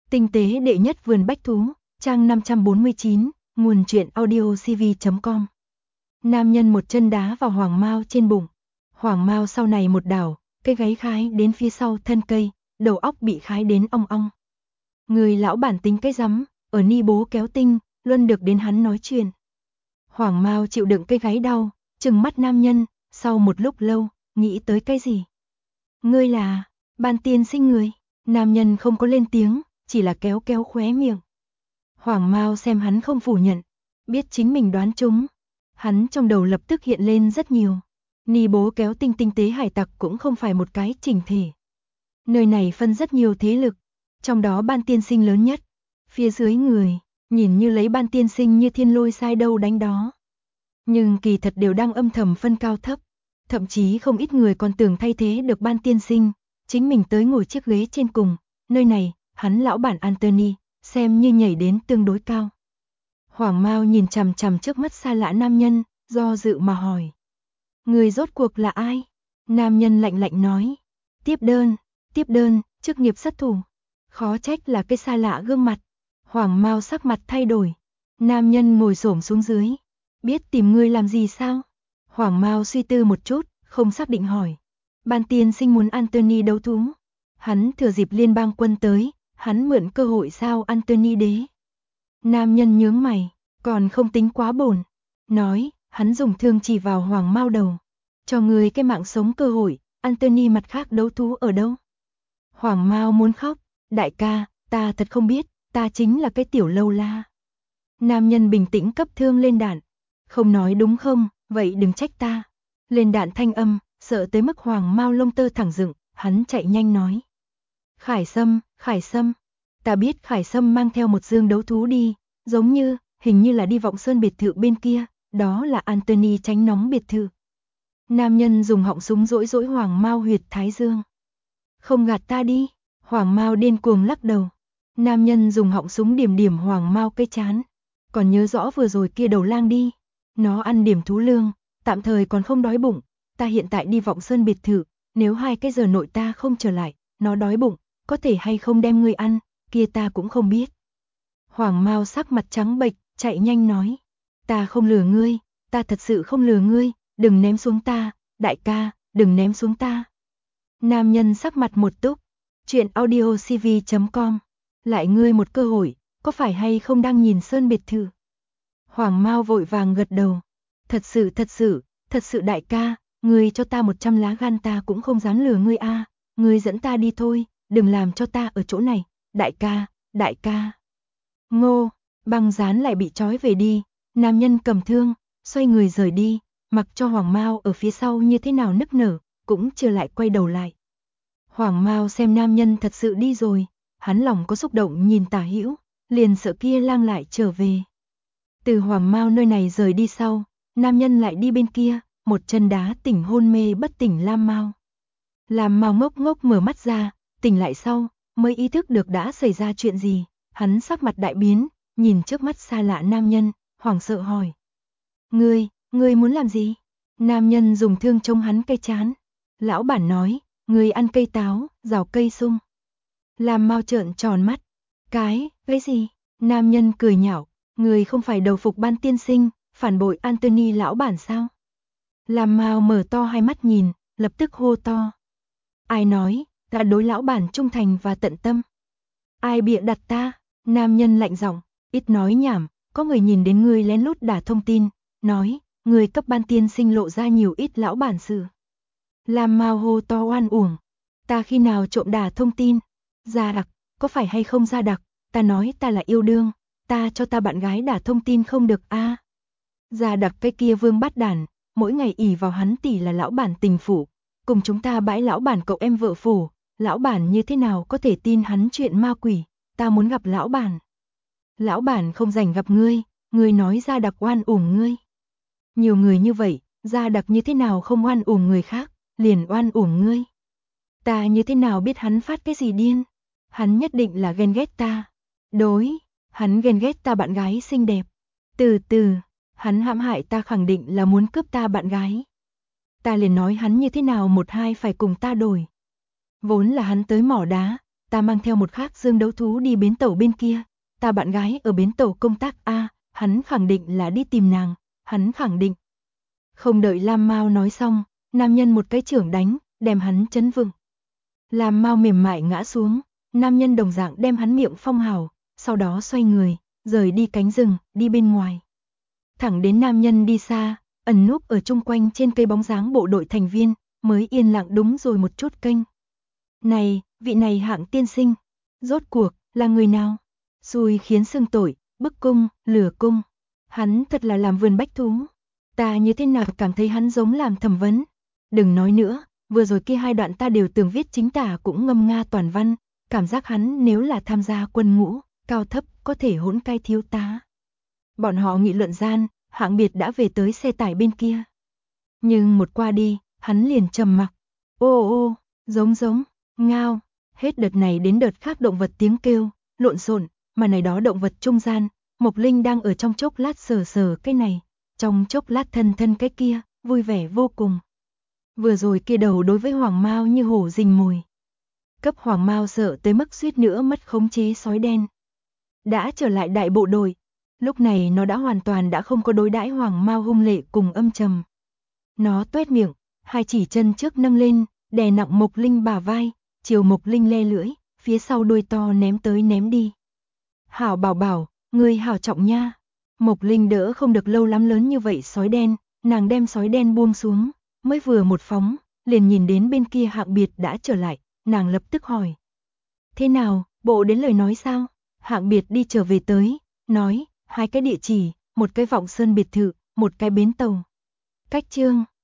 Tinh tế đệ nhất vườn bách thú, trang 549, nguồn truyện audiocv.com. Nam nhân một chân đá vào Hoàng Mao trên bụng. Hoàng Mao sau này một đảo, cái gáy khái đến phía sau thân cây, đầu óc bị khái đến ong ong. Người lão bản tính cái rắm, ở ni bố kéo tinh, luôn được đến hắn nói chuyện. Hoàng Mao chịu đựng cái gáy đau, trừng mắt nam nhân, sau một lúc lâu, nghĩ tới cái gì? Ngươi là Ban tiên sinh người. Nam nhân không có lên tiếng, chỉ là kéo kéo khóe miệng. Hoàng Mao xem hắn không phủ nhận, biết chính mình đoán trúng. Hắn trong đầu lập tức hiện lên rất nhiều. Ni bố kéo tinh tinh tế hải tặc cũng không phải một cái chỉnh thể. Nơi này phân rất nhiều thế lực, trong đó Ban tiên sinh lớn nhất. Phía dưới người, nhìn như lấy Ban tiên sinh như thiên lôi sai đâu đánh đó. Nhưng kỳ thật đều đang âm thầm phân cao thấp. Thậm chí không ít người còn tưởng thay thế được Ban tiên sinh, chính mình tới ngồi chiếc ghế trên cùng. Nơi này, hắn lão bản Anthony, xem như nhảy đến tương đối cao. Hoàng Mao nhìn chằm chằm trước mắt xa lạ nam nhân, do dự mà hỏi. Người rốt cuộc là ai? Nam nhân lạnh lạnh nói. Tiếp đơn, chức nghiệp sát thủ. Khó trách là cái xa lạ gương mặt. Hoàng Mao sắc mặt thay đổi. Nam nhân ngồi xổm xuống dưới. Biết tìm ngươi làm gì sao? Hoàng Mao suy tư một chút, không xác định hỏi. Ban tiên sinh muốn Anthony đấu thú. Hắn thừa dịp liên bang quân tới, hắn mượn cơ hội sao Anthony đế. Nam nhân nhướng mày, còn không tính quá bổn. Nói, hắn dùng thương chỉ vào Hoàng Mao đầu. Cho người cái mạng sống cơ hội, Anthony mặt khác đấu thú ở đâu? Hoàng Mao muốn khóc, đại ca, ta thật không biết, ta chính là cái tiểu lâu la. Nam nhân bình tĩnh cấp thương lên đạn. Không nói đúng không, vậy đừng trách ta. Lên đạn thanh âm, sợ tới mức Hoàng Mao lông tơ thẳng dựng, hắn chạy nhanh nói. Khải Sâm, ta biết Khải Sâm mang theo một dương đấu thú đi, giống như, hình như là đi Vọng Sơn biệt thự bên kia, đó là Anthony tránh nóng biệt thự. Nam nhân dùng họng súng dỗi dỗi Hoàng Mao huyệt thái dương. Không gạt ta đi, Hoàng Mao điên cuồng lắc đầu. Nam nhân dùng họng súng điểm điểm Hoàng Mao cái chán. Còn nhớ rõ vừa rồi kia đầu lang đi, nó ăn điểm thú lương, tạm thời còn không đói bụng, ta hiện tại đi Vọng Sơn biệt thự, nếu 2 cái giờ nội ta không trở lại, nó đói bụng, có thể hay không đem ngươi ăn, kia ta cũng không biết. Hoàng Mao sắc mặt trắng bệch, chạy nhanh nói. Ta không lừa ngươi, ta thật sự không lừa ngươi, đừng ném xuống ta, đại ca, đừng ném xuống ta. Nam nhân sắc mặt một túc, chuyện audiocv.com, lại ngươi một cơ hội, có phải hay không đang nhìn Sơn biệt thự? Hoàng Mao vội vàng gật đầu. Thật sự đại ca, ngươi cho ta 100 lá gan ta cũng không dám lừa ngươi a, ngươi dẫn ta đi thôi, đừng làm cho ta ở chỗ này, đại ca. Ngô, băng dán lại bị trói về đi, nam nhân cầm thương, xoay người rời đi, mặc cho Hoàng Mao ở phía sau như thế nào nức nở, cũng chưa lại quay đầu lại. Hoàng Mao xem nam nhân thật sự đi rồi, hắn lòng có xúc động nhìn tả hữu, liền sợ kia lang lại trở về. Từ Hoàng Mao nơi này rời đi sau, nam nhân lại đi bên kia, một chân đá tỉnh hôn mê bất tỉnh Lam Mao. Lam Mao ngốc ngốc mở mắt ra, tỉnh lại sau, mới ý thức được đã xảy ra chuyện gì, hắn sắc mặt đại biến, nhìn trước mắt xa lạ nam nhân, hoảng sợ hỏi. Ngươi muốn làm gì? Nam nhân dùng thương chống hắn cây chán. Lão bản nói, ngươi ăn cây táo, rào cây sung. Lam Mao trợn tròn mắt. Cái gì? Nam nhân cười nhạo, ngươi không phải đầu phục Ban tiên sinh, phản bội Anthony lão bản sao? Lam Mao mở to hai mắt nhìn, lập tức hô to. Ai nói, ta đối lão bản trung thành và tận tâm. Ai bịa đặt ta? Nam nhân lạnh giọng, ít nói nhảm, có người nhìn đến ngươi lén lút đả thông tin, nói, ngươi cấp Ban tiên sinh lộ ra nhiều ít lão bản sự. Lam Mao hô to oan uổng, ta khi nào trộm đả thông tin? Gia đặc, có phải hay không Gia đặc, ta nói ta là yêu đương, ta cho ta bạn gái đả thông tin không được a. Gia đặc cái kia vương bắt đản, mỗi ngày ỷ vào hắn tỷ là lão bản tình phủ, cùng chúng ta bãi lão bản cậu em vợ phủ, lão bản như thế nào có thể tin hắn chuyện ma quỷ, ta muốn gặp lão bản. Lão bản không rảnh gặp ngươi, ngươi nói Gia đặc oan uổng ngươi. Nhiều người như vậy, Gia đặc như thế nào không oan uổng người khác, liền oan uổng ngươi. Ta như thế nào biết hắn phát cái gì điên? Hắn nhất định là ghen ghét ta. Hắn ghen ghét ta bạn gái xinh đẹp. Hắn hãm hại ta khẳng định là muốn cướp ta bạn gái. Ta liền nói hắn như thế nào 1-2 phải cùng ta đổi. Vốn là hắn tới mỏ đá, ta mang theo một khác dương đấu thú đi bến tàu bên kia, ta bạn gái ở bến tàu công tác a, hắn khẳng định là đi tìm nàng, hắn khẳng định. Không đợi Lam Mao nói xong, nam nhân một cái chưởng đánh, đem hắn chấn vững. Lam Mao mềm mại ngã xuống, nam nhân đồng dạng đem hắn miệng phong hào, sau đó xoay người, rời đi cánh rừng, đi bên ngoài. Thẳng đến nam nhân đi xa, ẩn núp ở chung quanh trên cây bóng dáng bộ đội thành viên, mới yên lặng đúng rồi một chút kênh. Này, vị này hạng tiên sinh, rốt cuộc, là người nào? Xui khiến xưng tội, bức cung, lừa cung. Hắn thật là làm vườn bách thú. Ta như thế nào cảm thấy hắn giống làm thẩm vấn. Đừng nói nữa, vừa rồi kia 2 đoạn ta đều tưởng viết chính tả cũng ngâm nga toàn văn, cảm giác hắn nếu là tham gia quân ngũ, cao thấp có thể hỗn cai thiếu tá. Bọn họ nghị luận gian, Hạng Biệt đã về tới xe tải bên kia. Nhưng một qua đi, hắn liền trầm mặc. Ô ô, giống, ngao, hết đợt này đến đợt khác động vật tiếng kêu, lộn xộn, mà này đó động vật trung gian, Mộc Linh đang ở trong chốc lát sờ cái này, trong chốc lát thân cái kia, vui vẻ vô cùng. Vừa rồi kia đầu đối với Hoàng Mao như hổ rình mồi. Cấp Hoàng Mao sợ tới mức suýt nữa mất khống chế sói đen. Đã trở lại đại bộ đội, lúc này nó đã hoàn toàn đã không có đối đãi Hoàng Mao hung lệ cùng âm trầm. Nó tuét miệng, 2 chỉ chân trước nâng lên, đè nặng Mộc Linh bả vai, chiều Mộc Linh le lưỡi, phía sau đuôi to ném tới ném đi. Hảo bảo bảo, ngươi hảo trọng nha. Mộc Linh đỡ không được lâu lắm lớn như vậy sói đen, nàng đem sói đen buông xuống, mới vừa một phóng, liền nhìn đến bên kia Hạng Biệt đã trở lại, nàng lập tức hỏi. Thế nào, bộ đến lời nói sao? Hạng Biệt đi trở về tới, nói, 2 cái địa chỉ, một cái Vọng Sơn biệt thự, một cái bến tàu. Cách chương